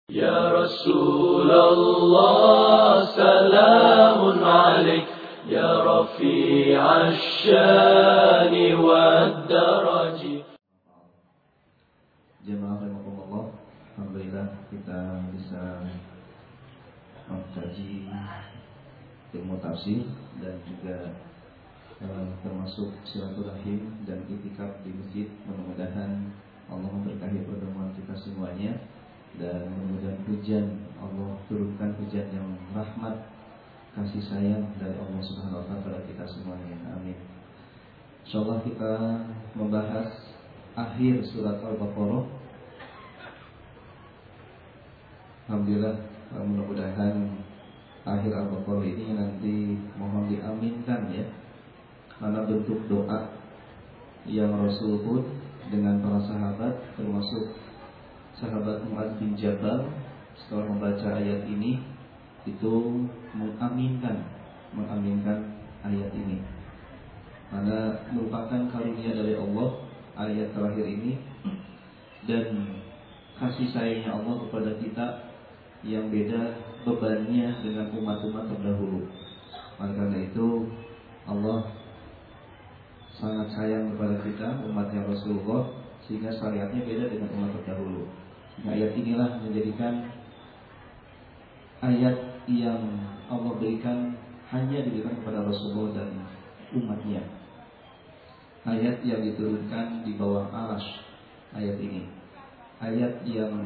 Ya Rasulullah, salamun alaik, ya rafi'ash syani wad daraji. Jemaah rahimakumullah, alhamdulillah kita bisa mengkaji ilmu tafsir dan juga termasuk silaturahim dan itikaf di masjid. Mudah-mudahan Allah memberkahi pertemuan kita semuanya, dan mudah-mudahan hujan Allah turunkan hujan yang rahmat kasih sayang dari Allah Subhanahu wa taala kepada kita semuanya. Amin. Insyaallah kita membahas akhir surat Al-Baqarah. Alhamdulillah, mudah-mudahan akhir Al-Baqarah ini nanti mohon diaminkan ya, karena bentuk doa yang Rasul pun dengan para sahabat, termasuk sahabat Mu'adz bin Jabal, setelah membaca ayat ini itu mengaminkan ayat ini, karena merupakan karunia dari Allah ayat terakhir ini, dan kasih sayangnya Allah kepada kita yang beda bebannya dengan umat-umat terdahulu. Karena itu Allah sangat sayang kepada kita, umatnya Rasulullah, sehingga syariatnya beda dengan umat terdahulu. Ayat inilah menjadikan ayat yang Allah berikan, hanya diberikan kepada Rasulullah dan umatnya. Ayat yang diturunkan di bawah arasy, ayat ini. Ayat yang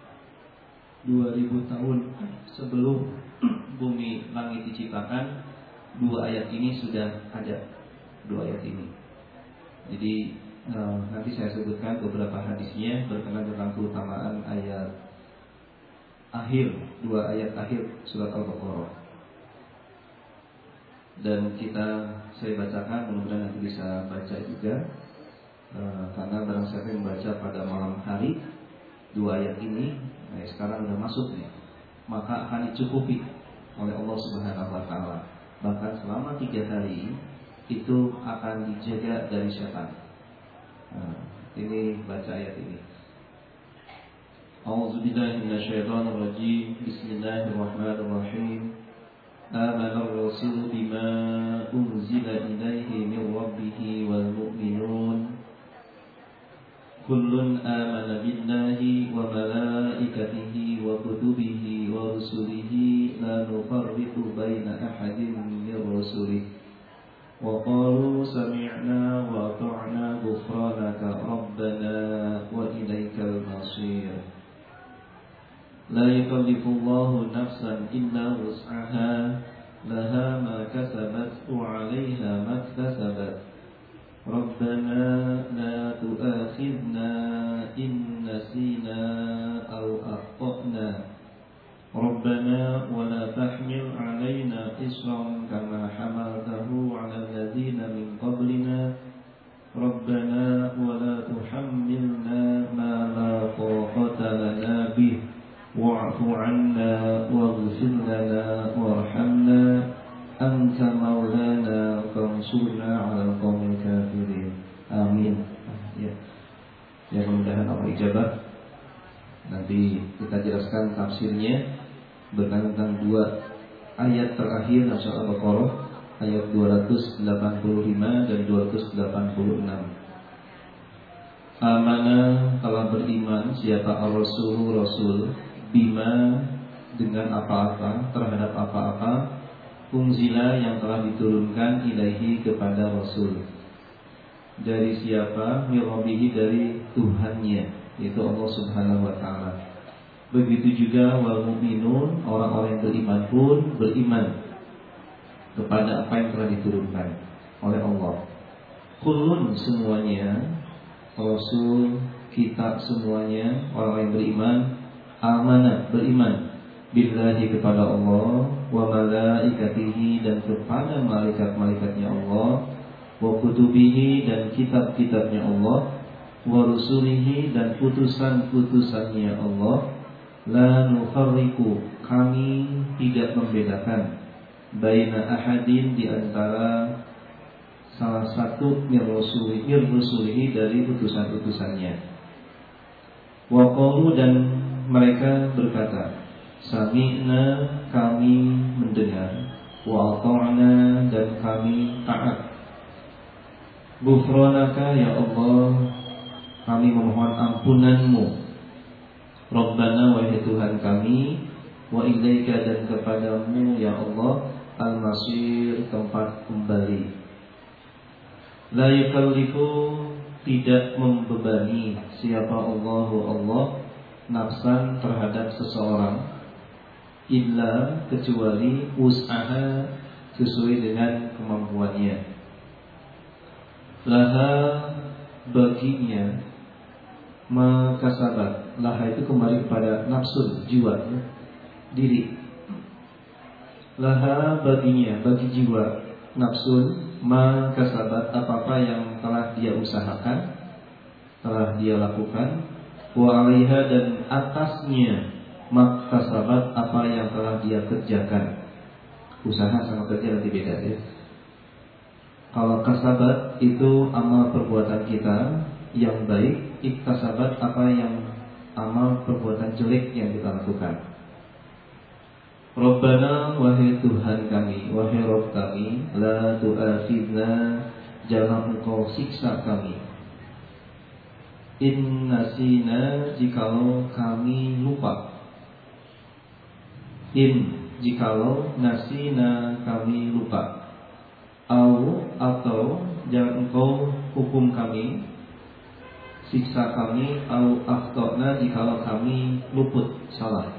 2000 tahun sebelum bumi langit diciptakan, dua ayat ini sudah ada. Dua ayat ini. Jadi nanti saya sebutkan beberapa hadisnya berkenaan tentang keutamaan ayat akhir, dua ayat akhir surat Al-Baqarah. Dan saya bacakan, mudah-mudahan nanti bisa baca juga, karena barang siapa yang membaca pada malam hari dua ayat ini, sekarang sudah masuk nih, maka akan dicukupi oleh Allah Subhanahu wa taala. Bahkan selama 3 hari itu akan dijaga dari setan. Ini baca ayat ini. A'udzubillahi minasyaitonir rajim. Bismillahirrahmanirrahim. Amana ar-rasul bima unzila ilaihi min rabbih wal mu'minun kullun amana billahi wa malaikatihi wa kutubihi wa rusulihi la nufarriqu baina ahadin min rusulihi wa qalu sami'na wa ata'na ghufranaka rabbana wa ilaikal masir. La yukallifullahu nafsan illa wus'aha, laha ma kasabat wa 'alayha ma iktasabat. Rabbana la tu'akhidna in nasina aw akhtana. Rabbana wa la tahmil 'alaina isran kama hamaltahu 'ala alladziina min qablina. Rabbana wa la tuhammilna ma la taqata lana bih wa'fu 'anna waghfir lana warhamna anta maulana fansurna 'alal qaumil kafirin. Amin. Ya. Ya, mudah-mudahan Allah ijabah. Nanti kita jelaskan tafsirnya berkaitan tentang dua ayat terakhir surah Al-Baqarah, ayat 285 dan 286. Amana, telah beriman siapa ar-rasul, rasul, bima, dengan apa-apa, terhadap apa-apa, unzila, yang telah diturunkan, ilaihi, kepada rasul. Dari siapa? Min rabbihi, dari Tuhannya, yaitu Allah Subhanahu wa taala. Begitu juga wal mu'minun, orang-orang yang beriman pun beriman kepada apa yang telah diturunkan oleh Allah. Kullun, semuanya, rasul, kitab, semuanya, orang yang beriman, amana, beriman, billahi, kepada Allah, wa malaikatihi, dan kepada malaikat-malaikatnya Allah, wa kutubihi, dan kitab-kitabnya Allah, wa rusulihi, dan putusan-putusannya Allah. La nufarriqu, kami tidak membedakan, baina ahadin, di antara salah satu min rusulihi, dari putusan-putusannya. Wa qalu, dan mereka berkata, sami'na, kami mendengar, wa ata'na, dan kami taat. Ghufranaka ya Allah, kami memohon ampunanmu. Rabbana, wahai Tuhan kami, wa ilaika, dan kepadamu ya Allah, al-masir, tempat kembali. La yukallifu, tidak membebani siapa Allah nafsan, terhadap seseorang, illa, kecuali wus'aha, sesuai dengan kemampuannya. Laha, baginya, makasabat. Laha itu kembali kepada nafsu, jiwa, diri. Laha, baginya, bagi jiwa, nafsun, makasabat, apa-apa yang telah dia usahakan, telah dia lakukan. Wa 'alaiha, dan atasnya, makasabat, apa yang telah dia kerjakan. Usaha sama kerja nanti beda ya. Kalau kasabat itu amal perbuatan kita yang baik, iktasabat apa yang amal perbuatan jelek yang kita lakukan. Rabbana, wahai Tuhan kami, wahai Rabb kami, la tu'akhidna, jangan engkau siksa kami. In nasina, jikalau kami lupa. In, jikalau, nasina, kami lupa. Au, atau jangan engkau hukum kami, siksa kami. Au akhtana, jikalau kami luput, salah.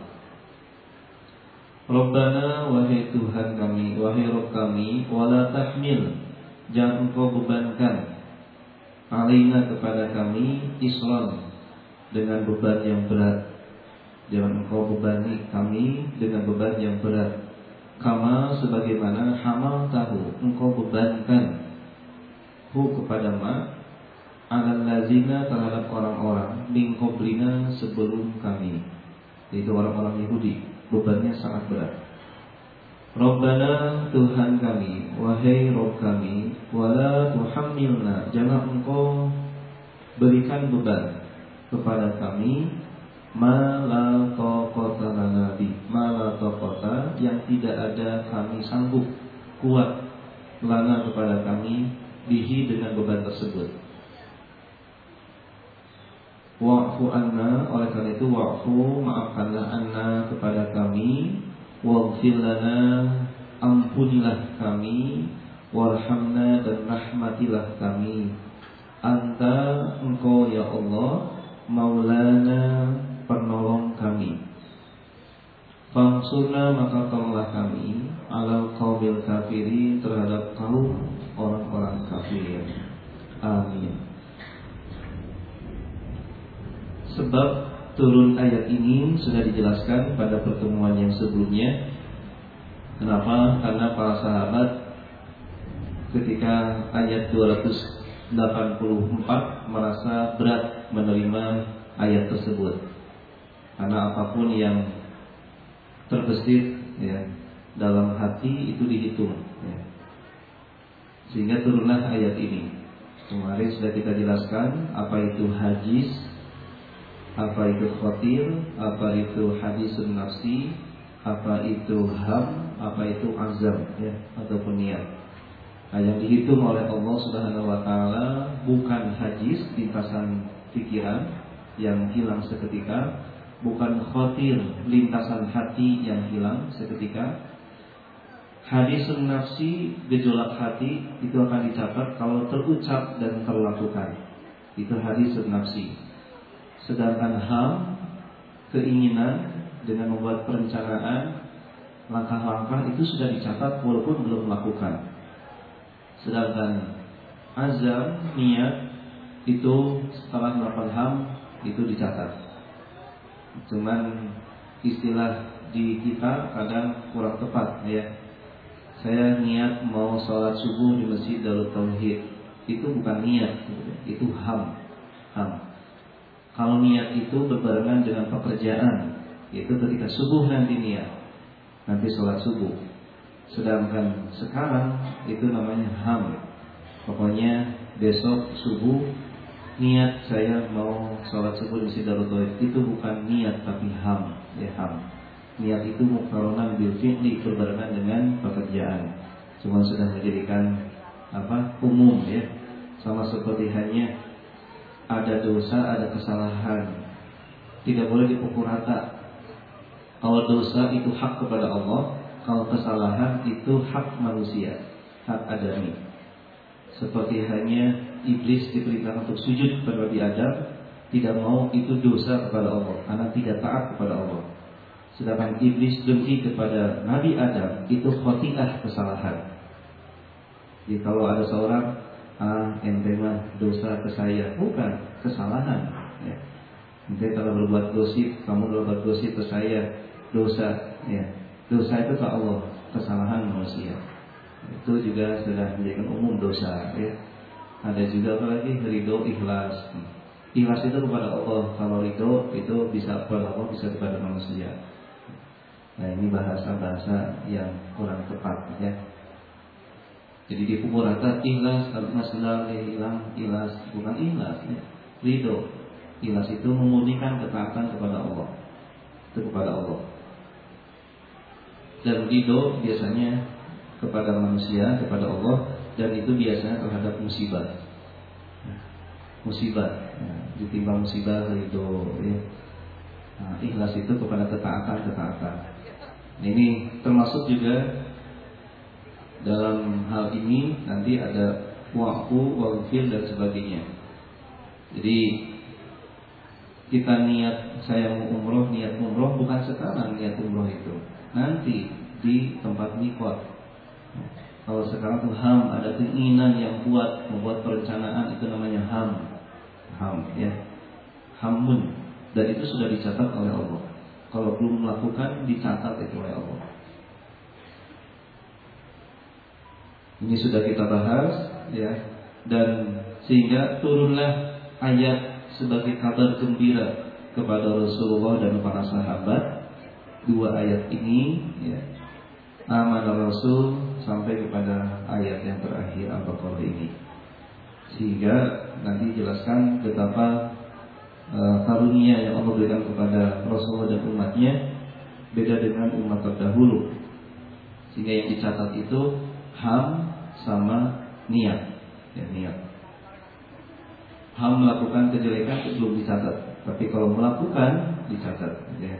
Rabbana, wahai Tuhan kami, wahai Rabb kami, wala tahmil, jangan engkau bebankan, alaina, kepada kami, isran, dengan beban yang berat. Jangan engkau bebani kami dengan beban yang berat. Kama, sebagaimana, hamal tahu, engkau bebankan, hu, kepada ma, alal lazina, terhadap orang-orang, min qablina, sebelum kami, yaitu orang-orang Yahudi. Bebannya sangat berat. Rabbana, Tuhan kami, wahai Rabb kami, wala tuhammilna, jangan engkau berikan beban kepada kami, ma la taqata lana bi, ma la taqata, yang tidak ada kami sanggup, kuat, lana, kepada kami, bihi, dengan beban tersebut. Wa'fu anna, oleh karena itu wa'fu, maafkanlah, anna, kepada kami, waghfir lana, ampunilah kami, warhamna, dan rahmatilah kami. Anta, engkau ya Allah, maulana, penolong kami. Fangsurna, maka tolonglah kami, alal qaumil kafirin, terhadap kaum orang-orang kafir. Amin. Sebab turun ayat ini sudah dijelaskan pada pertemuan yang sebelumnya. Kenapa? Karena para sahabat ketika ayat 284 merasa berat menerima ayat tersebut. Karena apapun yang terbesit ya, dalam hati itu dihitung ya. Sehingga turunlah ayat ini. Kemarin sudah kita jelaskan apa itu hajis, apa itu khatir, apa itu hadisun nafsi, apa itu ham, apa itu azam ya, ataupun niat. Nah, yang dihitung oleh Allah Subhanahu wa taala bukan hajis, lintasan pikiran yang hilang seketika, bukan khatir, lintasan hati yang hilang seketika. Hadisun nafsi, gejolak hati, itu akan dicatat kalau terucap dan terlakukan. Itu hadisun nafsi. Sedangkan ham, keinginan dengan membuat perencanaan, langkah-langkah itu sudah dicatat walaupun belum melakukan. Sedangkan azam, niat, itu setelah melakukan ham, itu dicatat. Cuman istilah di kita kadang kurang tepat ya. Saya niat mau sholat subuh di Masjid Darut Tauhid, itu bukan niat, itu ham. Kalau niat itu berbarengan dengan pekerjaan, itu ketika subuh nanti niat, nanti sholat subuh. Sedangkan sekarang itu namanya ham. Pokoknya besok subuh niat saya mau sholat subuh di Masjid Darut Tauhid, itu bukan niat tapi ham, ya ham. Niat itu muqaronan bil fi'li, berbarengan dengan pekerjaan. Cuma sudah menjadikan umum ya. Sama seperti hanya ada dosa, ada kesalahan, tidak boleh dipukul rata. Kalau dosa itu hak kepada Allah, kalau kesalahan itu hak manusia, hak adami. Seperti hanya iblis diperintahkan untuk sujud kepada Nabi Adam, tidak mau, itu dosa kepada Allah karena tidak taat kepada Allah. Sedangkan iblis dengki kepada Nabi Adam, itu khoti'ah, kesalahan. Jadi kalau ada seorang ente mah dosa ke saya, bukan, kesalahan ya. Ente kalau berbuat gosip, kamu berbuat gosip ke saya, dosa ya. Dosa itu ke Allah, kesalahan manusia. Itu juga sudah menjadikan umum dosa ya. Ada juga apalagi ridho, ikhlas. Ikhlas itu kepada Allah. Kalau ridho itu bisa kepada Allah, bisa kepada manusia. Nah ini bahasa-bahasa yang kurang tepat ya. Jadi dipukul rata ikhlas, masalah hilang, ikhlas, bukan ikhlas ya. Ridho, ikhlas itu memurnikan ketaatan kepada Allah. Itu kepada Allah. Dan ridho biasanya kepada manusia, kepada Allah. Dan itu biasanya terhadap musibah. Musibah ditimbang musibah ridho ya. Ikhlas itu kepada ketaatan. Ini termasuk juga dalam hal ini nanti ada wa'fu, wa'fil dan sebagainya. Jadi kita niat saya mau umroh, niat umroh bukan sekarang niat umroh itu, nanti di tempat mikot. Kalau sekarang tuh ham, ada keinginan yang kuat membuat perencanaan, itu namanya ham ya, hamun. Dan itu sudah dicatat oleh Allah. Kalau belum melakukan, dicatat itu oleh Allah. Ini sudah kita bahas ya. Dan sehingga turunlah ayat sebagai kabar gembira kepada Rasulullah dan para sahabat. Dua ayat ini ya, amanah Rasul, sampai kepada ayat yang terakhir Al-Baqarah ini. Sehingga nanti jelaskan betapa karunia yang Allah berikan kepada Rasulullah dan umatnya beda dengan umat terdahulu. Sehingga yang dicatat itu ham sama niat ya, niat. Ham melakukan kejelekan itu belum dicatat, tapi kalau melakukan dicatat ya.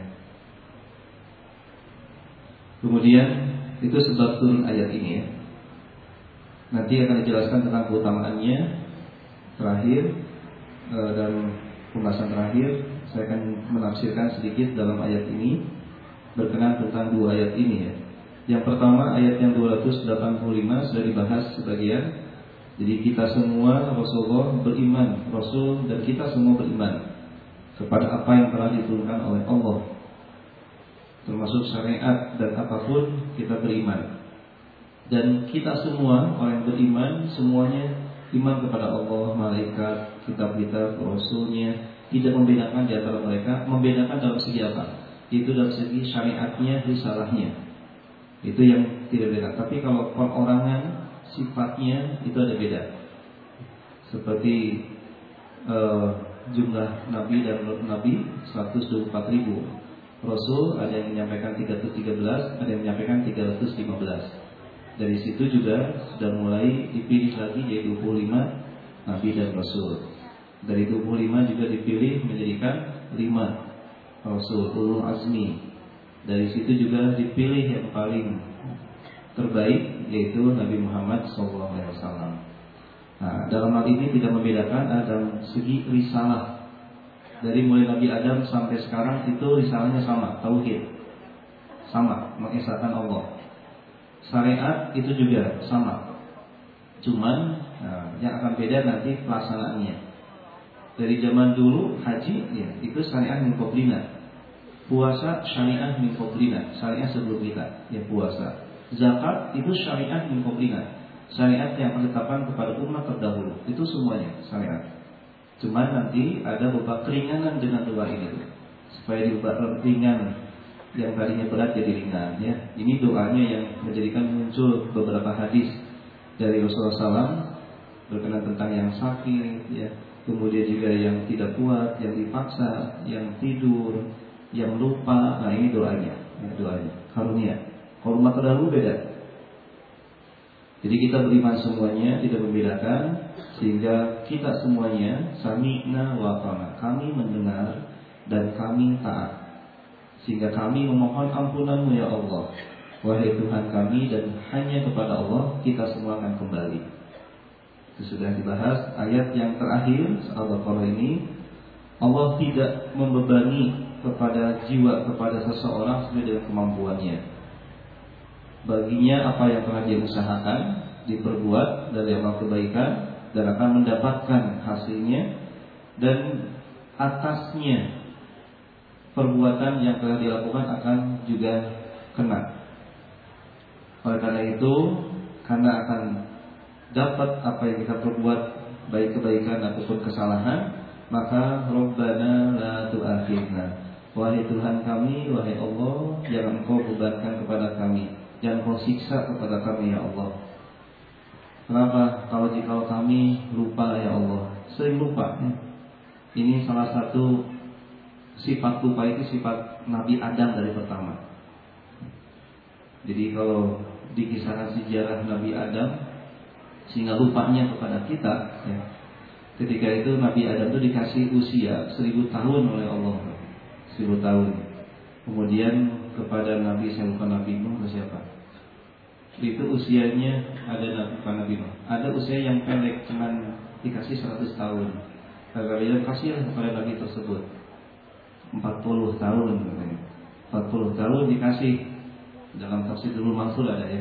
Kemudian itu sebab turun ayat ini ya. Nanti akan dijelaskan tentang keutamaannya terakhir, dan pembahasan terakhir saya akan menafsirkan sedikit dalam ayat ini berkenaan tentang dua ayat ini ya. Yang pertama ayat yang 285 sudah dibahas sebagian. Jadi kita semua Rasulullah beriman, Rasul dan kita semua beriman kepada apa yang telah diturunkan oleh Allah, termasuk syariat dan apapun kita beriman. Dan kita semua orang yang beriman semuanya iman kepada Allah, malaikat, kitab-kitab, Rasulnya, tidak membedakan di antara mereka. Membedakan dalam segi apa? Itu dalam segi syariatnya, risalahnya. Itu yang tidak beda. Tapi kalau perorangan, sifatnya itu ada beda. Seperti jumlah nabi dan nabi 124.000. Rasul ada yang menyampaikan 313, ada yang menyampaikan 315. Dari situ juga sudah mulai dipilih lagi jadi 25 nabi dan rasul. Dari 25 juga dipilih menjadikan 5 rasul ulul azmi. Dari situ juga dipilih yang paling terbaik, yaitu Nabi Muhammad SAW. Nah, dalam hal ini tidak membedakan dalam segi risalah. Dari mulai Nabi Adam sampai sekarang itu risalahnya sama, tauhid, sama, mengesahkan Allah. Syariat itu juga sama. Cuman yang akan beda nanti pelaksanaannya. Dari zaman dulu haji ya, itu syariat min qablina. Puasa syariat min qablina, syariat sebelum kita ya puasa. Zakat itu syariat min qablina, syariat yang menetapkan kepada umat terdahulu. Itu semuanya syariat. Cuma nanti ada beberapa keringanan dengan doa ini tuh, supaya diubah ringan, yang tadinya berat jadi ringan ya. Ini doanya yang menjadikan muncul beberapa hadis dari Rasulullah SAW berkenaan tentang yang sakit ya, kemudian juga yang tidak kuat, yang dipaksa, yang tidur, yang lupa. Nah ini doanya, karunia. Kalau umat terdahulu beda. Jadi kita beriman semuanya, tidak membedakan, sehingga kita semuanya sami'na wa ata'na, kami mendengar dan kami taat. Sehingga kami memohon ampunan-Mu ya Allah, wahai Tuhan kami, dan hanya kepada Allah kita semua akan kembali. Itu sudah dibahas ayat yang terakhir Al-Baqarah ini. Allah tidak membebani kepada jiwa, kepada seseorang sesuai dengan kemampuannya. Baginya apa yang telah dia usahakan, diperbuat dari amal kebaikan, dan akan mendapatkan hasilnya. Dan atasnya perbuatan yang telah dilakukan akan juga kena. Oleh karena itu, karena akan dapat apa yang kita perbuat, baik kebaikan ataupun kesalahan, maka Rabbana la tu'akhidna, wahai Tuhan kami, wahai Allah, jangan Engkau bebankan kepada kami, jangan Engkau siksa kepada kami ya Allah. Kenapa? Jika kami lupa ya Allah, sering lupa. Ini salah satu sifat lupa, itu sifat Nabi Adam dari pertama. Jadi kalau dikisahkan sejarah Nabi Adam, sehingga lupanya kepada kita ya. Ketika itu Nabi Adam itu dikasih usia 1000 tahun oleh Allah, 1000 tahun. Kemudian kepada Nabi, saya lupa Nabi Nuh atau siapa, itu usianya ada Nabi Nuh, ada usia yang pendek, cuman dikasih 100 tahun. Kalian kasihlah kepada Nabi tersebut 40 tahun katanya. 40 tahun dikasih. Dalam tafsir Durrul Mansur ada ya,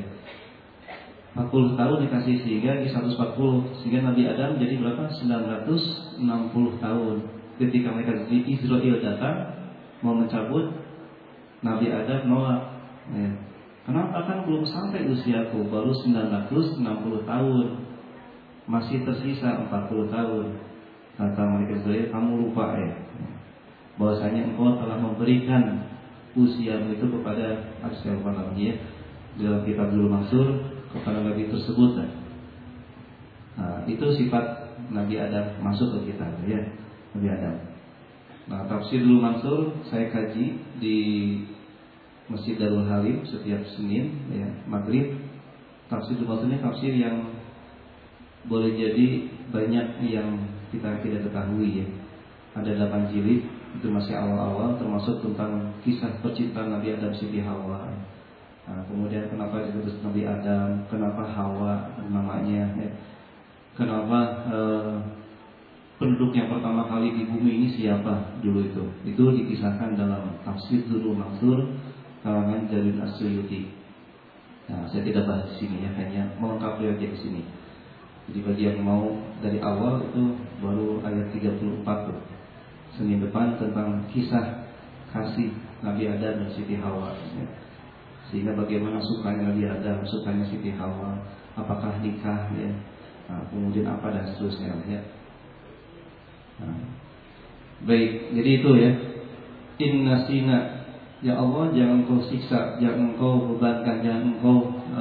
40 tahun dikasih sehingga di 140, sehingga Nabi Adam jadi berapa? 960 tahun. Ketika mereka di Israel datang mau mencabut, Nabi Adam nolak ya. Kenapa? Kan belum sampai usiaku, baru 960 tahun, masih tersisa 40 tahun. Kata mereka Israel, kamu lupa ya, bahwasanya engkau telah memberikan usiamu itu kepada siapa namanya dalam kitab Durrul Mansur, kepada Nabi tersebut. Nah, itu sifat Nabi Adam masuk ke kita ya, Nabi Adam. Nah, tafsir Durrul Mansur saya kaji di Masjid Darul Halim setiap Senin ya, maghrib. Tafsir Durrul Mansur ini tafsir yang boleh jadi banyak yang kita tidak ketahui ya. Ada 8 jilid, itu masih awal-awal, termasuk tentang kisah percintaan Nabi Adam Siti Hawa. Nah, kemudian kenapa disebut Nabi Adam, kenapa Hawa namanya ya. Kenapa penduduk yang pertama kali di bumi ini siapa dulu itu dikisahkan dalam tafsir Durrul Mansur kalangan Jalil As-Suyuti. Nah, saya tidak bahas di sini ya, hanya melengkapi aja di sini. Jadi bagi yang mau dari awal itu baru ayat 34 tuh. Senin depan tentang kisah kasih Nabi Adam dan Siti Hawa ya. Sehingga bagaimana sukanya Nabi Adam, sukanya Siti Hawa, apakah nikah ya. Nah, kemudian apa dan seterusnya ya. Nah, baik, jadi itu ya. Inna sina, ya Allah, jangan Engkau siksa, jangan Engkau bebankan, jangan Engkau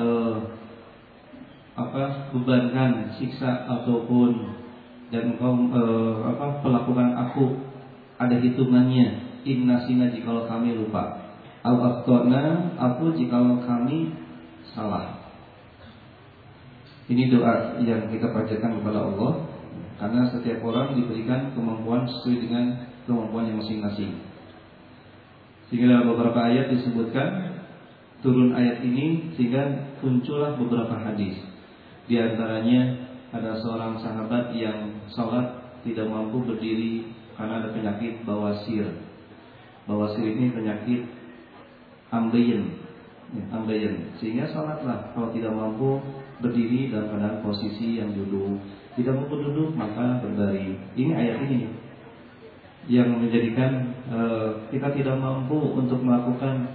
bebankan, siksa ataupun dan Engkau perlakukan aku ada hitungannya. Inna sina, jikalau kami lupa, au akhtana, aku jikalau kami salah. Ini doa yang kita panjatkan kepada Allah, karena setiap orang diberikan kemampuan sesuai dengan kemampuannya masing-masing. Sehingga dalam beberapa ayat disebutkan turun ayat ini sehingga muncullah beberapa hadis. Di antaranya ada seorang sahabat yang sholat tidak mampu berdiri karena ada penyakit bawasir. Bawasir ini penyakit ambeien, sehingga sholatlah kalau tidak mampu berdiri dalam keadaan posisi yang duduk, tidak mampu duduk maka berbaring. Ini ayat ini yang menjadikan kita tidak mampu untuk melakukan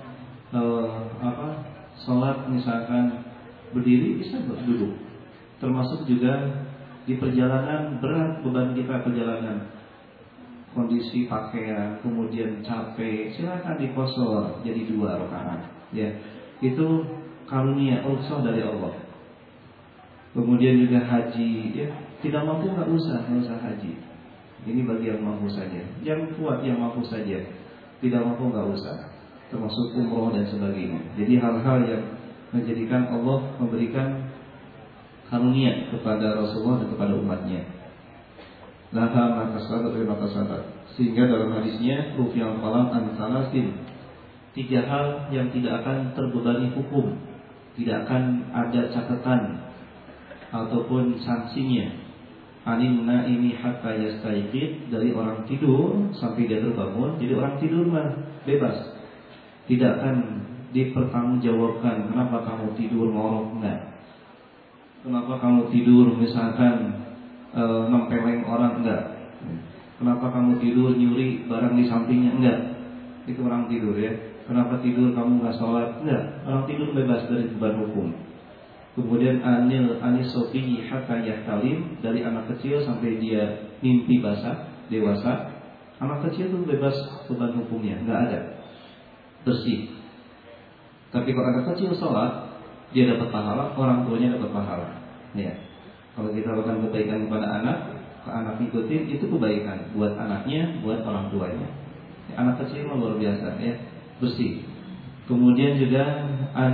sholat misalkan berdiri, bisa duduk. Termasuk juga di perjalanan berat beban kita perjalanan, kondisi pakaian, kemudian capek, silakan dikosor jadi 2 rakaat. Ya, itu karunia rukhsah dari Allah. Kemudian juga haji, ya tidak mampu nggak usah haji. Ini bagi yang mampu saja. Yang kuat yang mampu saja. Tidak mampu nggak usah. Termasuk umroh dan sebagainya. Jadi hal-hal yang menjadikan Allah memberikan karunia kepada Rasulullah dan kepada umatnya. Laha makasabat wa makasabat. Sehingga dalam hadisnya rufi'al qalam an salasin. 3 hal yang tidak akan terbebani hukum, tidak akan ada catatan ataupun sanksinya. Anin naimi hatta yastayqid, dari orang tidur sampai dia terbangun. Jadi orang tidur mah bebas, tidak akan dipertanggungjawabkan. Kenapa kamu tidur ngorok, enggak. Kenapa kamu tidur misalkan nempeleng orang, enggak. Kenapa kamu tidur nyuri barang di sampingnya, enggak. Itu orang tidur ya. Kenapa tidur kamu nggak sholat? Enggak, orang tidur bebas dari beban hukum. Kemudian anis sofihi hatta yahtalim, dari anak kecil sampai dia mimpi basah, dewasa. Anak kecil itu bebas beban hukumnya, nggak ada, bersih. Tapi kalau anak kecil sholat, dia dapat pahala, orang tuanya dapat pahala. Ya, kalau kita lakukan kebaikan kepada anak ikutin, itu kebaikan buat anaknya, buat orang tuanya. Ya, anak kecil luar biasa ya. Bersih. Kemudian juga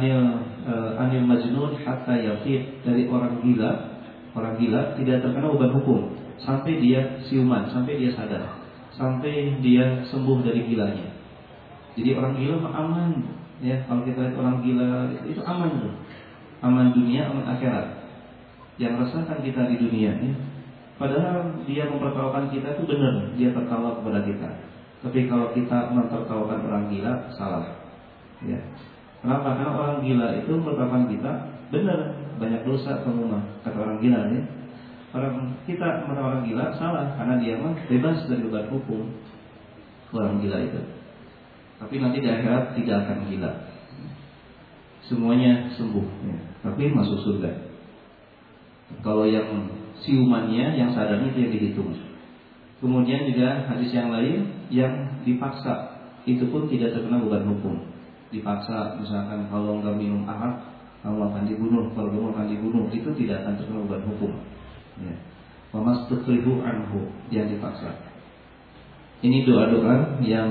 anil majnun hatta yafiq, dari orang gila tidak terkena beban hukum sampai dia siuman, sampai dia sadar, sampai dia sembuh dari gilanya. Jadi orang gila aman ya. Kalau kita lihat orang gila itu aman tuh. Aman dunia, aman akhirat. Yang rasakan kita di dunia ya. Padahal dia mempertaruhkan kita itu benar, dia tertawa kepada kita. Tapi kalau kita mentertawakan orang gila, salah. Ya. Kenapa? Karena orang gila itu menertawakan kita, benar, banyak dosa kamu mah, kata orang gila ya. Kita menertawakan orang gila, salah, karena dia mah bebas dari beban hukum. Orang gila itu. Tapi nanti di akhirat tidak akan gila. Semuanya sembuh ya. Tapi masuk surga. Kalau yang siumannya, yang sadarnya itu yang dihitung. Kemudian juga hadis yang lain, yang dipaksa itu pun tidak terkena beban hukum. Dipaksa misalkan kalau enggak minum arak kamu akan dibunuh, kalau kamu akan dibunuh, itu tidak akan terkena beban hukum ya. Wa mastakrihu anhu, yang dipaksa. Ini doa-doa yang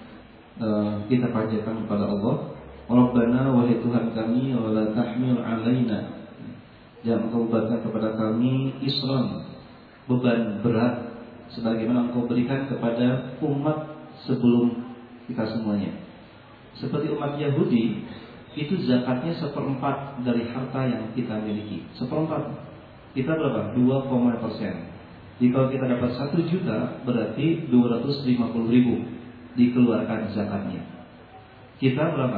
kita panjatkan kepada Allah. Rabbana, wahai Tuhan kami, wala tahmil alaina, jangan engkau bebankan kepada kami isran, beban berat, sebagaimana engkau berikan kepada umat sebelum kita semuanya. Seperti umat Yahudi, itu zakatnya 1/4 dari harta yang kita miliki. 1/4. Kita berapa? 2%. Jadi kalau kita dapat 1 juta, berarti 250.000 dikeluarkan zakatnya. Kita berapa?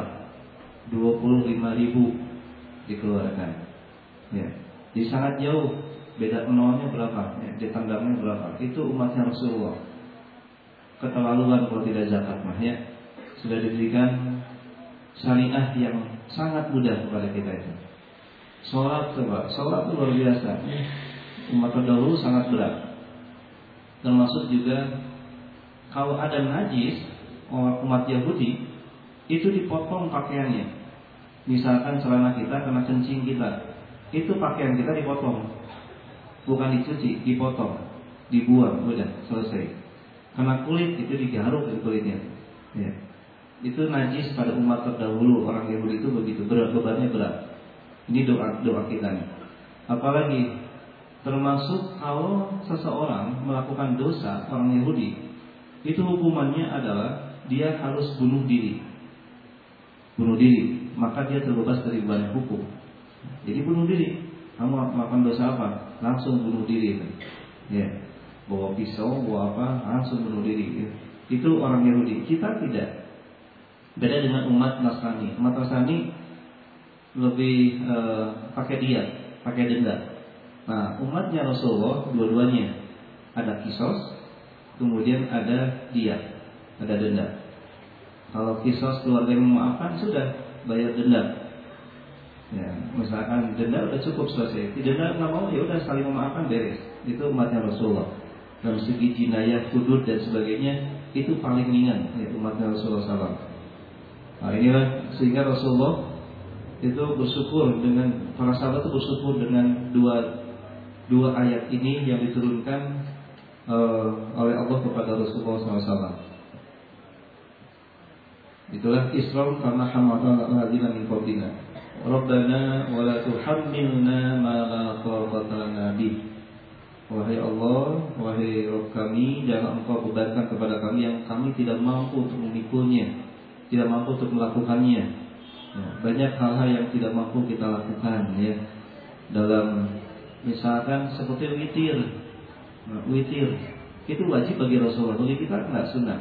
25.000 dikeluarkan ya. Jadi sangat jauh. Beda nolnya berapa? Ya, ditandangnya berapa? Itu umatnya Rasulullah. Keterlaluan kalau tidak zakat mah ya. Sudah diberikan syariah yang sangat mudah kepada kita itu. Sholat coba, sholat itu luar biasa. Umat terdahulu sangat berat. Termasuk juga kalau ada najis, umat Yahudi itu dipotong pakaiannya. Misalkan celana kita kena kencing kita, itu pakaian kita dipotong. Bukan dicuci, dipotong, dibuang, udah selesai. Kena kulit itu digaruk dari kulitnya. Ya. Itu najis pada umat terdahulu, orang Yahudi itu begitu berat, bebannya berat. Ini doa kita nih. Apalagi termasuk kalau seseorang melakukan dosa, orang Yahudi itu hukumannya adalah dia harus bunuh diri. Bunuh diri, maka dia terbebas dari beban hukum. Jadi bunuh diri. Kamu melakukan dosa apa? Langsung bunuh diri. Ya. Bawa pisau, bawa apa? Langsung bunuh diri. Itu orang Yahudi. Kita tidak. Beda dengan umat Nasrani. Umat Nasrani lebih pakai diat, pakai denda. Nah, umatnya Rasulullah dua-duanya ada kisos, kemudian ada diat, ada denda. Kalau kisos keluarga yang memaafkan, sudah bayar denda. Ya, misalkan denda udah cukup selesai. Denda nggak mau, ya udah saling memaafkan, beres. Itu umatnya Rasulullah. Dalam segi jinayah, hudud dan sebagainya, itu paling ringan ya, umatnya Rasulullah SAW. Nah inilah sehingga Rasulullah itu bersyukur dengan, para sahabat itu bersyukur dengan dua ayat ini yang diturunkan oleh Allah kepada Rasulullah SAW. Itulah Isra karena hamadana alladzina min qablina. Rabbana wa la tuhammilna ma la taqata lana bih. Wahai Allah, wahai Rabb kami, jangan Engkau bebankan kepada kami yang kami tidak mampu untuk memikulnya, tidak mampu untuk melakukannya. Ya, banyak hal-hal yang tidak mampu kita lakukan, ya. Dalam misalkan seperti witir. Nah, witir itu wajib bagi Rasulullah, bagi kita enggak sunnah.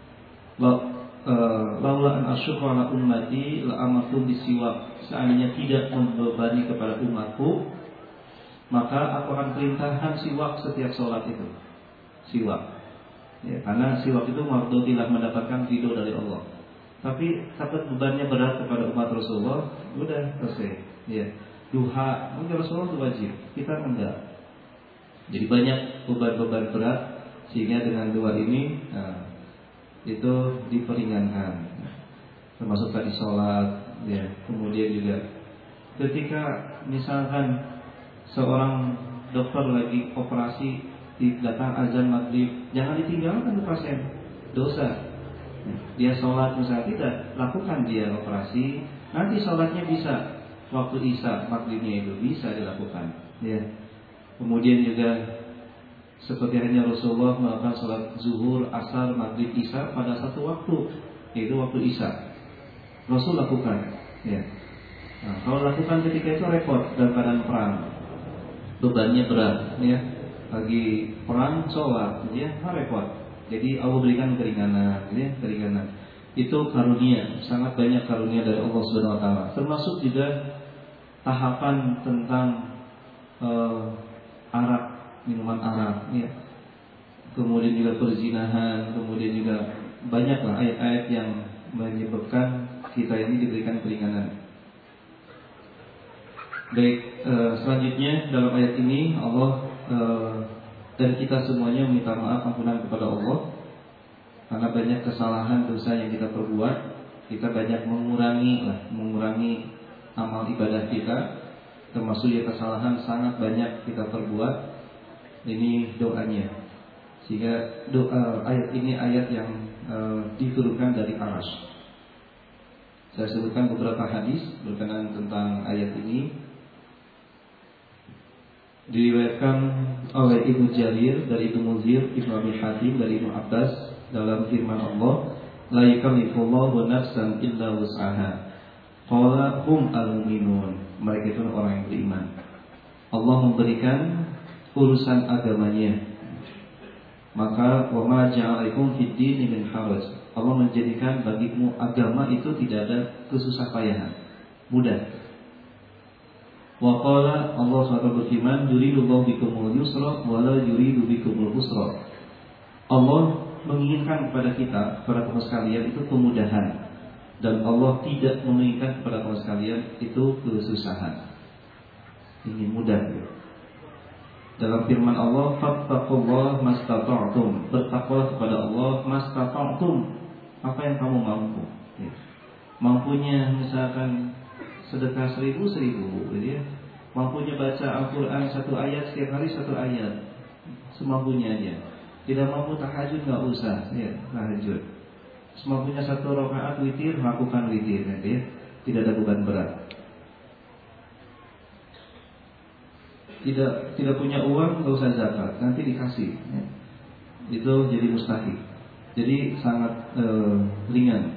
Laula an asyqa ala ummati la amartu bisiwak. Seandainya tidak membebani kepada umatku, maka aku akan perintahkan siwak setiap sholat itu. Siwak, ya, karena siwak itu mardhatilah, mendapatkan ridho dari Allah. Tapi takut bebannya berat kepada umat Rasulullah, udah selesai. Ya, duha mungkin Rasulullah itu wajib, kita enggak. Jadi banyak beban-beban berat, sehingga dengan dua ini itu diperingankan. Termasuk tadi sholat, ya. Kemudian juga ketika misalkan seorang dokter lagi operasi, datang azan maghrib, jangan ditinggalkan tuh pasien, dosa. Dia sholat misalnya tidak, lakukan dia operasi, nanti sholatnya bisa waktu isya maghribnya itu bisa dilakukan. Ya. Kemudian juga seperti hanya Rasulullah melakukan sholat zuhur, asar, maghrib, isya pada satu waktu, yaitu waktu isya. Rasul lakukan. Ya. Nah, kalau lakukan ketika itu repot dalam keadaan perang, bebannya berat, ya. Lagi perang sholat, ya, repot. Jadi Allah berikan keringanan, ya, keringanan. Itu karunia, sangat banyak karunia dari Allah Subhanahu Wa Taala. Termasuk juga tahapan tentang arak, minuman arak, ya. Kemudian juga perzinahan, kemudian juga banyaklah ayat-ayat yang menyebabkan kita ini diberikan keringanan. Baik, selanjutnya dalam ayat ini Allah dan kita semuanya meminta maaf ampunan kepada Allah karena banyak kesalahan dosa yang kita perbuat. Kita banyak mengurangi amal ibadah kita, termasuk ya kesalahan sangat banyak kita perbuat. Ini doanya, sehingga ayat ini ayat yang diturunkan dari Arsy. Saya sebutkan beberapa hadis berkenaan tentang ayat ini. Diriwayatkan oleh Ibnu Jarir dari Ibnu Munzir, Ibnu Abi Hatim dari Ibnu Abbas dalam firman Allah, la yukallifullahu nafsan illa wus'aha. Qala hum al-mu'minun. Mereka itu orang yang beriman. Allah memberikan urusan agamanya. Maka wa ma ja'alaikum fid din min haraj. Allah menjadikan bagimu agama itu tidak ada kesusah payahan, mudah. Wa qala Allah SWT berfirman, yuridullahu bikumul yusra wa la yuridu bikumul usra. Allah menginginkan kepada kita, kepada kaum sekalian itu kemudahan, dan Allah tidak menginginkan kepada kaum sekalian itu kesusahan. Ini mudah. Dalam firman Allah, fattaqullaha mastata'tum. Bertakwalah kepada Allah mastata'tum. Apa yang kamu mampu. Ya. Mampunya misalkan sedekah 1000, gitu ya. Mampunya baca Al-Quran 1 ayat setiap hari 1 ayat, semampunya aja. Tidak mampu tahajud nggak usah, ya, tahajud. Semampunya 1 rakaat witir, lakukan witir, ya. Tidak ada beban berat. Tidak punya uang, nggak usah zakat, nanti dikasih, ya. Itu jadi mustahil. Jadi sangat ringan.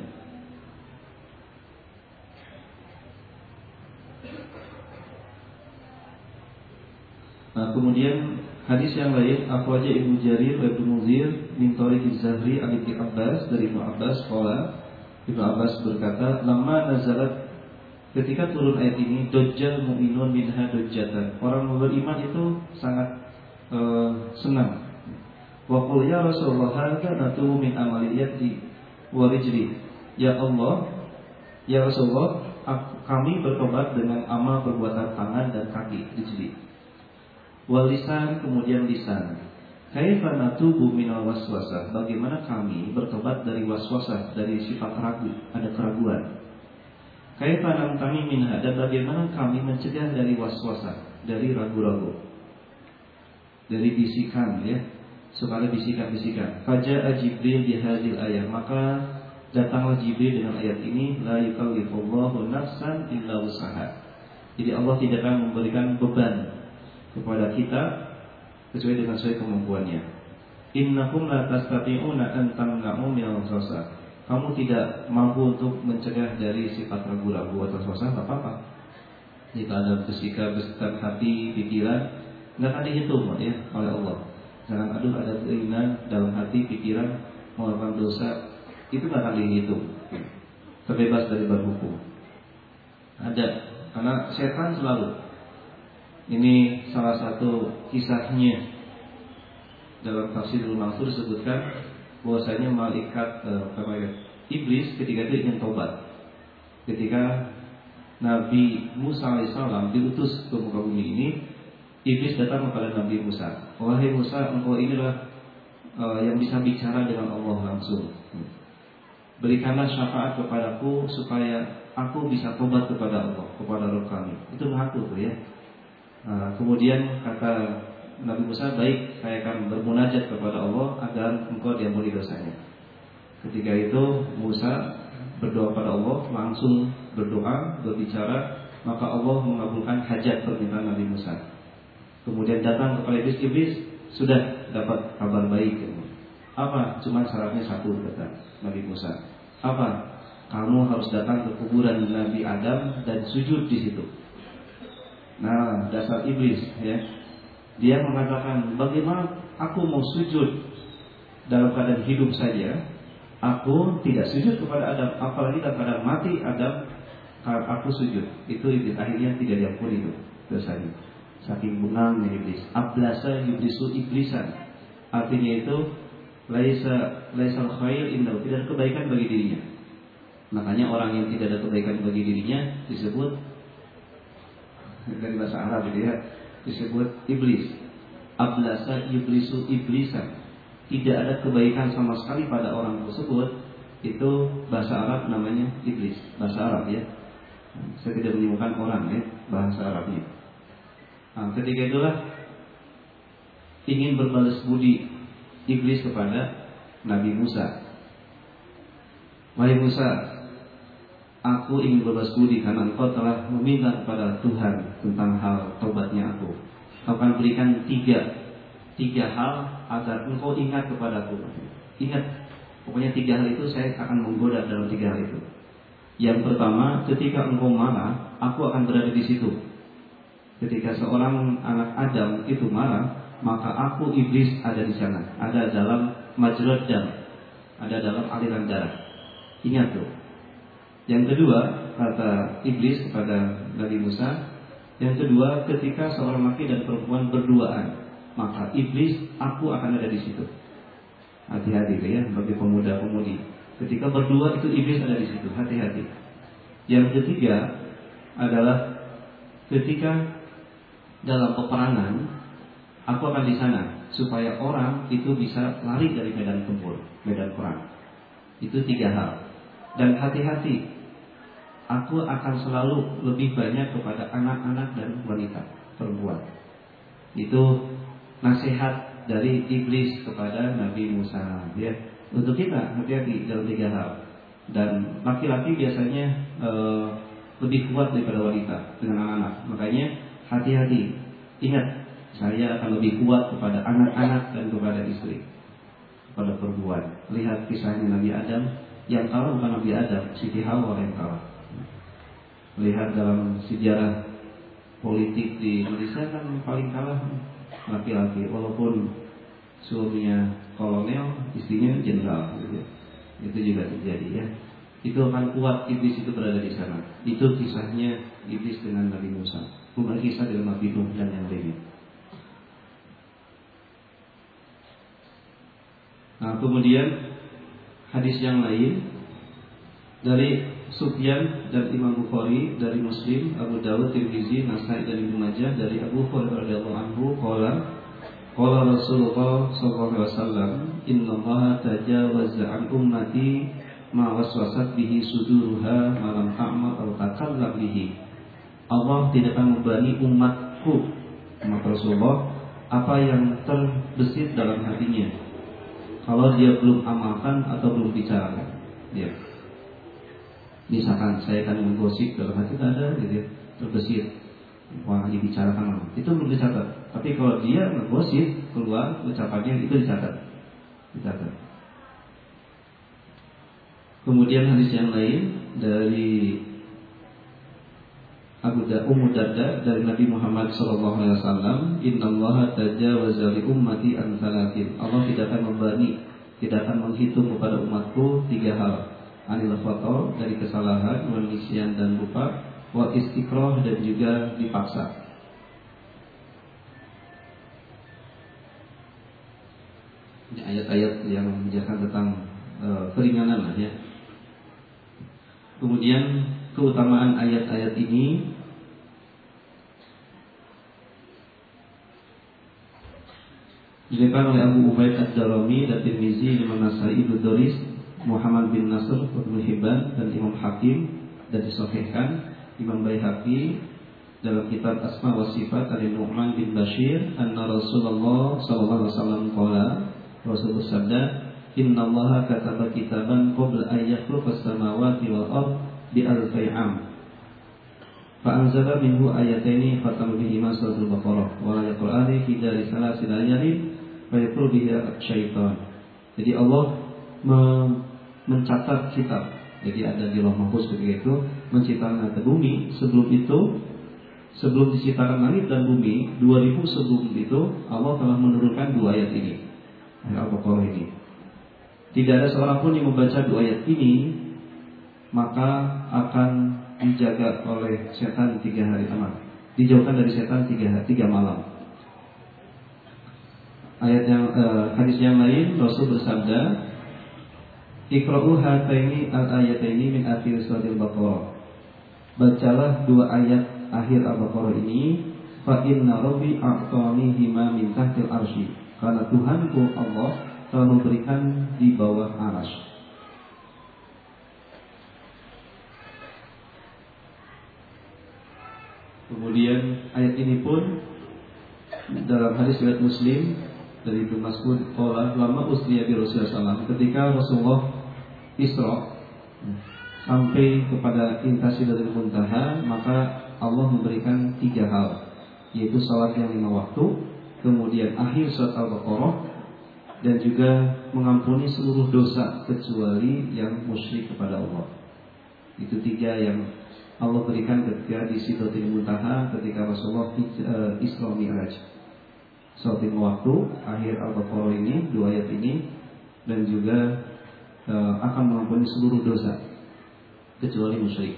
Nah, kemudian hadis yang lain, akhraja Ibnu Jarir wa Ibnu Munzir min tariq Az-Zahri an Ibnu Abbas dari Ibnu Abbas qala, Ibnu Abbas berkata, lamma nazalat, ketika turun ayat ini, dajjal mu'minun minha dajjatan. Orang beriman itu sangat senang. Wa qul ya Rasulullah hadza natubu min amali yadi wa rijli. Ya Allah, ya Rasulullah, kami bertobat dengan amal perbuatan tangan dan kaki, rijli. Wal lisan, kemudian lisan. Kaifa natubu minal waswasah? Bagaimana kami bertobat dari waswasah, dari sifat ragu, ada keraguan. Kaifa namtani minha, dan bagaimana kami mencegah dari waswasah, dari ragu-ragu, dari bisikan, ya. suka ada bisikan-bisikan. Faja'a Jibril bihadzil ayat, maka datanglah Jibril dengan ayat ini, la yukallifullahu nafsan illa wus'aha. Jadi Allah tidak akan memberikan beban kepada kita kecuali dengan sesuai kemampuannya. Innakum la tastati'una an tamna'u minal waswasah. Kamu tidak mampu untuk mencegah dari sifat ragu-ragu atau waswasah, tak apa-apa. Jika ada bisikan hati, pikiran, nggak akan dihitung ya oleh Allah. Jangan ada keinginan dalam hati, pikiran melakukan dosa, itu nggak akan dihitung. Terbebas dari berhukum. Ada, karena setan selalu. Ini salah satu kisahnya dalam Tafsirul Mansur disebutkan bahwasanya malaikat iblis ketika itu ingin tobat. Ketika Nabi Musa alaihissalam diutus ke muka bumi ini, iblis datang kepada Nabi Musa. Wahai Musa, engkau inilah yang bisa bicara dengan Allah langsung. Berikanlah syafaat kepadaku supaya aku bisa tobat kepada Allah, kepada Rabb kami. Itu mengaku tuh ya. Kemudian kata Nabi Musa, baik, saya akan bermunajat kepada Allah agar engkau diampuni dosanya. Ketika itu Musa berdoa pada Allah, langsung berdoa, berbicara, maka Allah mengabulkan hajat permintaan Nabi Musa. Kemudian datang kepada iblis, sudah dapat kabar baik. Apa? Cuma syaratnya satu, kata Nabi Musa. Apa? Kamu harus datang ke kuburan Nabi Adam dan sujud di situ. Nah, dasar iblis ya. Dia mengatakan, bagaimana aku mau sujud dalam keadaan hidup saja? Aku tidak sujud kepada Adam, apalagi kepada mati Adam aku sujud. Itu iblis, akhirnya tidak diampuni itu dosanya. Saking bengangnya iblis. Ablasa iblisu iblisan. Artinya itu laisal khair indahu, tidak ada kebaikan bagi dirinya. Makanya orang yang tidak ada kebaikan bagi dirinya disebut dari bahasa Arab ya, disebut iblis. Ablasa iblisu iblisan. Tidak ada kebaikan sama sekali pada orang tersebut. Itu bahasa Arab namanya iblis. Bahasa Arab ya. Saya tidak menemukan orang ya bahasa Arabnya. Nah, ketika itulah ingin berbalas budi iblis kepada Nabi Musa. Wahai Musa, aku ingin berbalas budi karena engkau telah meminta kepada Tuhan tentang hal taubatnya aku. Aku akan berikan tiga hal agar engkau ingat kepadaku. Ingat, pokoknya 3 hal itu saya akan menggoda dalam 3 hal itu. Yang pertama, ketika engkau marah, aku akan berada di situ. Ketika seorang anak Adam itu marah, maka aku iblis ada di sana, ada dalam majrad dam, ada dalam aliran darah. Ingat tuh. Yang kedua, kata iblis kepada Nabi Musa, yang kedua, ketika seorang laki dan perempuan berduaan, maka iblis aku akan ada di situ. Hati-hati ya bagi pemuda-pemudi. Ketika berdua itu iblis ada di situ, hati-hati. Yang ketiga adalah ketika dalam peperangan, aku akan di sana supaya orang itu bisa lari dari medan tempur, medan perang. Itu 3 hal. Dan hati-hati, aku akan selalu lebih banyak kepada anak-anak dan wanita, perempuan. Itu nasihat dari iblis kepada Nabi Musa ya. Untuk kita hati-hati dalam 3 hal. Dan laki-laki biasanya lebih kuat daripada wanita dengan anak-anak. Makanya hati-hati. Ingat, saya akan lebih kuat kepada anak-anak dan kepada istri, kepada perempuan. Lihat kisahnya Nabi Adam. Yang kalah bukan Nabi Adam, Siti Hawa yang kalah. Lihat dalam sejarah politik di Indonesia kan paling kalah laki-laki, walaupun suaminya kolonel, istrinya jenderal gitu. Itu juga terjadi ya. Itu akan kuat iblis itu berada di sana. Itu kisahnya iblis dengan Nabi Musa. Bukan kisah dengan Nabi Nuh dan yang lainnya. Nah, kemudian hadis yang lain dari Sufyan dan Imam Bukhari, dari Muslim, Abu Dawud, Tirmizi, Nasai dan Ibnu Majah, dari Abu Hurairah radhiyallahu anhu qala Rasulullah sallallahu alaihi wasallam, innallaha tajawaza an ummati ma waswasat bihi suduruha ma lam ta'mal aw takallam bihi. Allah tidak akan membebani umatku, umat Rasulullah, apa yang terbesit dalam hatinya. Kalau dia belum amalkan atau belum bicarakan, ya. Misalkan saya akan menggosip dalam hati ada, gitu, terbesit, wah dibicarakan, itu belum dicatat. Tapi kalau dia menggosip keluar ucapannya itu dicatat. Kemudian hadis yang lain dari Ummu Darda dari Nabi Muhammad SAW, Innallaha tajawaza li ummati an thalathin. Allah tidak akan membani, tidak akan menghitung kepada umatku 3 hal. Anil khata, dari kesalahan, wal nisyan dan lupa, wa istiqrah dan juga dipaksa. Ini ayat-ayat yang menjelaskan tentang keringanan lah ya. Kemudian keutamaan ayat-ayat ini diriwayatkan oleh Abu Ubaid Ad-Darimi dan Tirmizi, Imam Nasai, Ibnu Doris, Muhammad bin Nasr, Ibnu Hibban dan Imam Hakim, dan disahihkan Imam Baihaqi dalam kitab Asma wa Sifat dari Nu'man bin Bashir, anna Rasulullah sallallahu alaihi wasallam qala, Rasul bersabda, Innallaha kataba kitaban qabla an yakhluqas samawati wal ard bi alfi am. Fa anzala minhu ayataini khatama bihima suratul Baqarah wa la yaqra'ani fi dari salasil layalin fa yaqulu biha syaitan. Jadi Allah mencatat kitab. Jadi ada di Lauh Mahfuz ketika itu menciptakan bumi. Sebelum diciptakan langit dan bumi 2000 sebelum itu Allah telah menurunkan 2 ayat ini, ayat Al-Baqarah ini. Tidak ada seorang pun yang membaca 2 ayat ini maka akan dijaga oleh setan 3 hari aman, dijauhkan dari setan 3 malam. Ayat yang hadis yang lain Rasul bersabda, Iqra'u hataini al-ayataini min akhir suratul Baqarah. Bacalah 2 ayat akhir Al-Baqarah ini, fa inna rabbi a'tani hima min tahtil arsy. Karena Tuhanku Allah telah memberikan di bawah arasy. Kemudian ayat ini pun dalam hadis riwayat Muslim dari Ibnu Mas'ud qala lama usriya bi Rasulullah SAW, ketika Rasulullah Isra sampai kepada inta Sidratul Muntaha, maka Allah memberikan 3 hal, yaitu salat yang 5 waktu, kemudian akhir surat Al-Baqarah, dan juga mengampuni seluruh dosa kecuali yang musyrik kepada Allah. Itu 3 yang Allah berikan ketika di Sidratul Muntaha ketika Rasulullah Isra Mi'raj. Salat 5 waktu, akhir Al-Baqarah ini, 2 ayat ini, dan juga akan mengampuni seluruh dosa kecuali musyrik.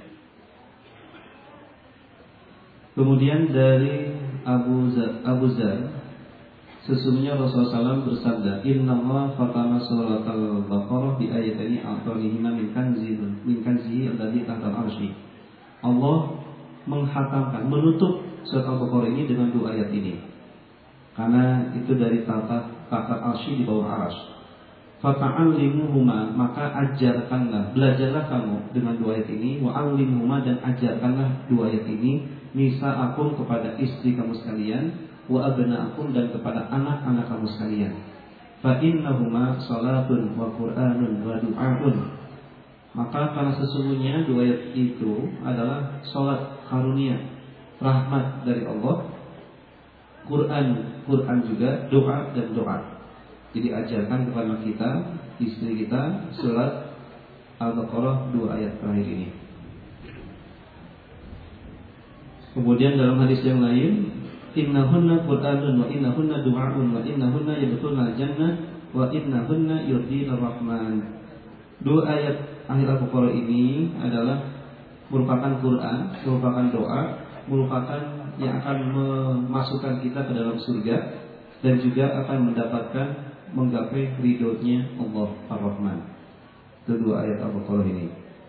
Kemudian dari Abu Zar, sesungguhnya Rasulullah SAW bersabda, Innallaha khatama surat Al-Baqarah bi ayataini a'tanihima min kanzihi alladhi tahta al-arsy. Allah menghatamkan, menutup surat Al-Baqarah ini dengan 2 ayat ini, karena itu dari tahta al-arsy di bawah arasy. Fata'allimuhuma, maka ajarkanlah, belajarlah kamu dengan 2 ayat ini, wa'allimuhuma, dan ajarkanlah 2 ayat ini, nisa'akum, kepada istri kamu sekalian, wa abna'akum, dan kepada anak-anak kamu sekalian. Fa innahuma salatun wa qur'anun wa du'aun. Maka karena sesungguhnya 2 ayat itu adalah salat karunia, rahmat dari Allah, Quran juga, doa dan doa. Jadi ajarkan kepada kita, istri kita, surat Al-Baqarah 2 ayat terakhir ini. Kemudian dalam hadis yang lain, innahunna Qur'anun wa innahunna du'aun wa innahunna yadkhulul jannah wa innahunna yurdina rahman. 2 ayat akhir Al-Baqarah ini adalah merupakan Quran, merupakan doa, merupakan yang akan memasukkan kita ke dalam surga, dan juga akan menggapai ridhonya Allah Ar-Rahman. Itu 2 ayat Al-Baqarah ini.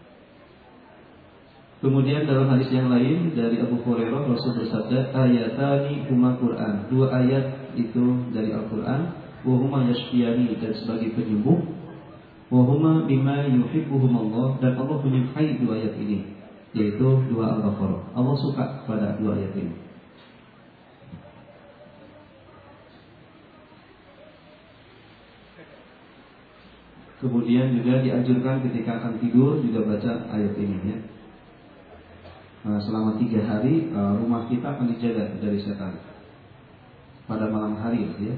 Kemudian dalam hadis yang lain dari Abu Hurairah, Rasul bersabda, ayatani huma Quran. 2 ayat itu dari Al-Quran, wa huma yashfiyani, dan sebagai penyembuh, wa huma bima yuhibbuhum Allah, dan Allah menyukai 2 ayat ini, yaitu 2 Al-Baqarah. Allah suka pada 2 ayat ini. Kemudian juga dianjurkan ketika akan tidur juga baca ayat ini ya. Selama 3 hari rumah kita akan dijaga dari setan pada malam hari ya.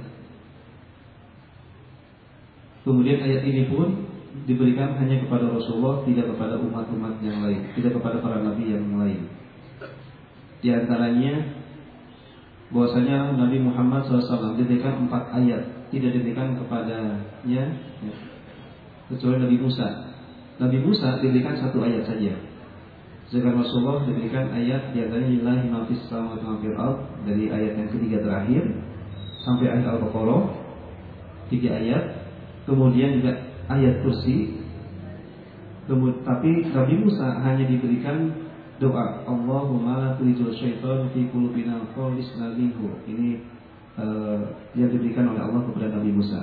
Kemudian ayat ini pun diberikan hanya kepada Rasulullah, tidak kepada umat-umat yang lain, tidak kepada para nabi yang lain. Di antaranya bahwasanya Nabi Muhammad SAW diberikan 4 ayat, tidak diberikan kepadanya ya, kecuali Nabi Musa. Nabi Musa diberikan 1 ayat saja. Sedangkan Rasulullah diberikan ayat di antaranya lillahi ma fis samawati wa ma fil ardh, dari ayat yang ketiga terakhir sampai ayat Al-Baqarah 3 ayat. Kemudian juga ayat kursi. Tapi Nabi Musa hanya diberikan doa Allahumma la tulijul syaitan fi qulubina khalisna minhu. Ini yang diberikan oleh Allah kepada Nabi Musa.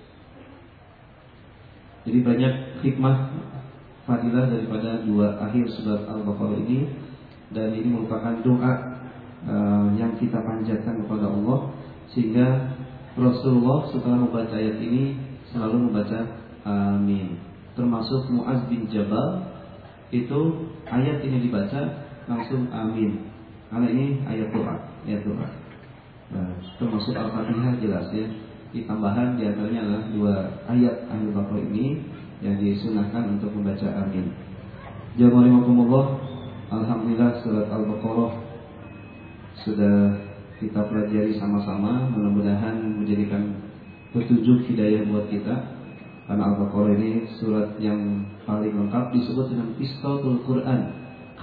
Jadi banyak hikmah fadilah daripada 2 akhir surat Al-Baqarah ini, dan ini merupakan doa yang kita panjatkan kepada Allah, sehingga Rasulullah setelah membaca ayat ini selalu membaca amin. Termasuk Mu'adz bin Jabal itu ayat ini dibaca langsung amin, karena ini ayat doa. Termasuk Al-Fatihah jelas ya. Tambahan di antaranya adalah 2 ayat Al-Baqarah ini yang disunahkan untuk membaca amin. Jamaah, alhamdulillah surat Al-Baqarah sudah kita pelajari sama-sama. Mudah-mudahan menjadikan petunjuk hidayah buat kita, karena Al-Baqarah ini surat yang paling lengkap, disebut dengan Pistatul Quran,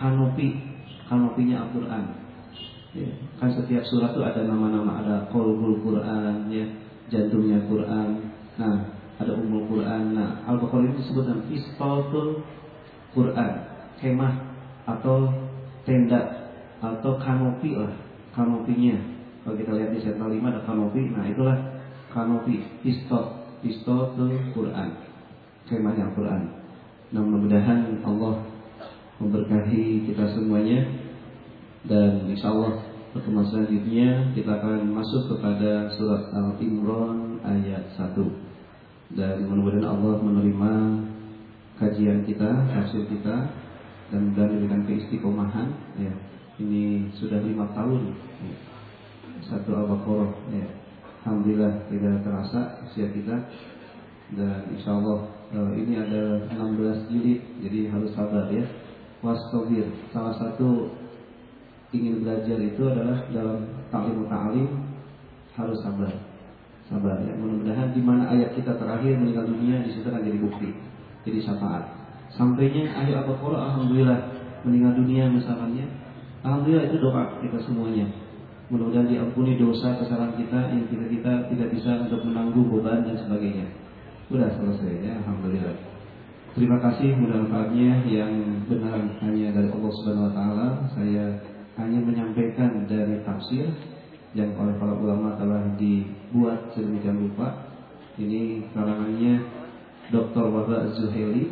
kanopinya Al-Quran ya. Kan setiap surat itu ada nama-nama, ada Qalbul Quran ya, jantungnya Quran, nah ada Ummul Quran. Nah Al-Baqarah ini disebut dengan Pistatul Quran, kemah atau tenda atau kanopi lah, kanopinya. Kalau kita lihat di set 5 ada kanopi, nah itulah kanopi, Pistatul Quran, kemahnya Al-Quran. Nah mudah-mudahan Allah memberkahi kita semuanya, dan insyaallah pertemuan selanjutnya kita akan masuk kepada surat Al-Imran ayat 1. Dan mudah-mudahan Allah menerima kajian kita, tafsir kita, dan memberikan keistiqomahan ya. Ini sudah 5 tahun ya, 1 Al-Baqarah ya. Alhamdulillah tidak terasa usia kita, dan insyaallah ini ada 16 jilid, jadi harus sabar ya. Wastabir, salah satu ingin belajar itu adalah dalam ta'lim harus sabar ya. Mudah-mudahan di mana ayat kita terakhir meninggal dunia, di situ akan jadi bukti, jadi syafaat. Sampainya akhir Al-Baqarah, alhamdulillah meninggal dunia misalnya, alhamdulillah itu doa kita semuanya. Mudah-mudahan diampuni dosa kesalahan kita yang kita tidak bisa untuk menanggung beban dan sebagainya. Sudah selesai ya, alhamdulillah. Terima kasih, mudah-mudahan yang benar hanya dari Allah Subhanahu wa taala. Saya hanya menyampaikan dari tafsir yang oleh para ulama telah dibuat sedemikian rupa. Ini karangannya Dr. Wahba Az-Zuhaili,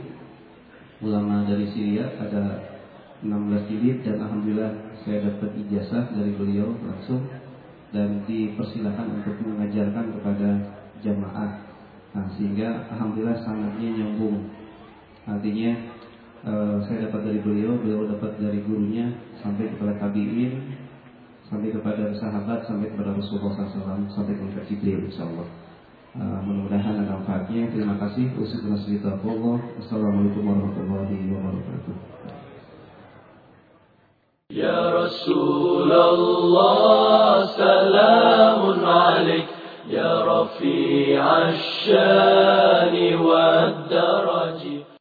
ulama dari Syria, ada 16 jilid, dan alhamdulillah saya dapat ijazah dari beliau langsung dan dipersilakan untuk mengajarkan kepada jamaah. Nah, sehingga alhamdulillah sanadnya nyambung. Artinya saya dapat dari beliau dapat dari gurunya, sampai kepada tabi'in, sampai kepada sahabat, sampai kepada Rasulullah SAW, sampai kepada Jibril insyaallah. Mudah-mudahan ada manfaatnya. Terima kasih. Wassalamualaikum warahmatullahi wabarakatuh. Ya Rasulullah, salamun alaik, ya rafi'ash shani wad daraji.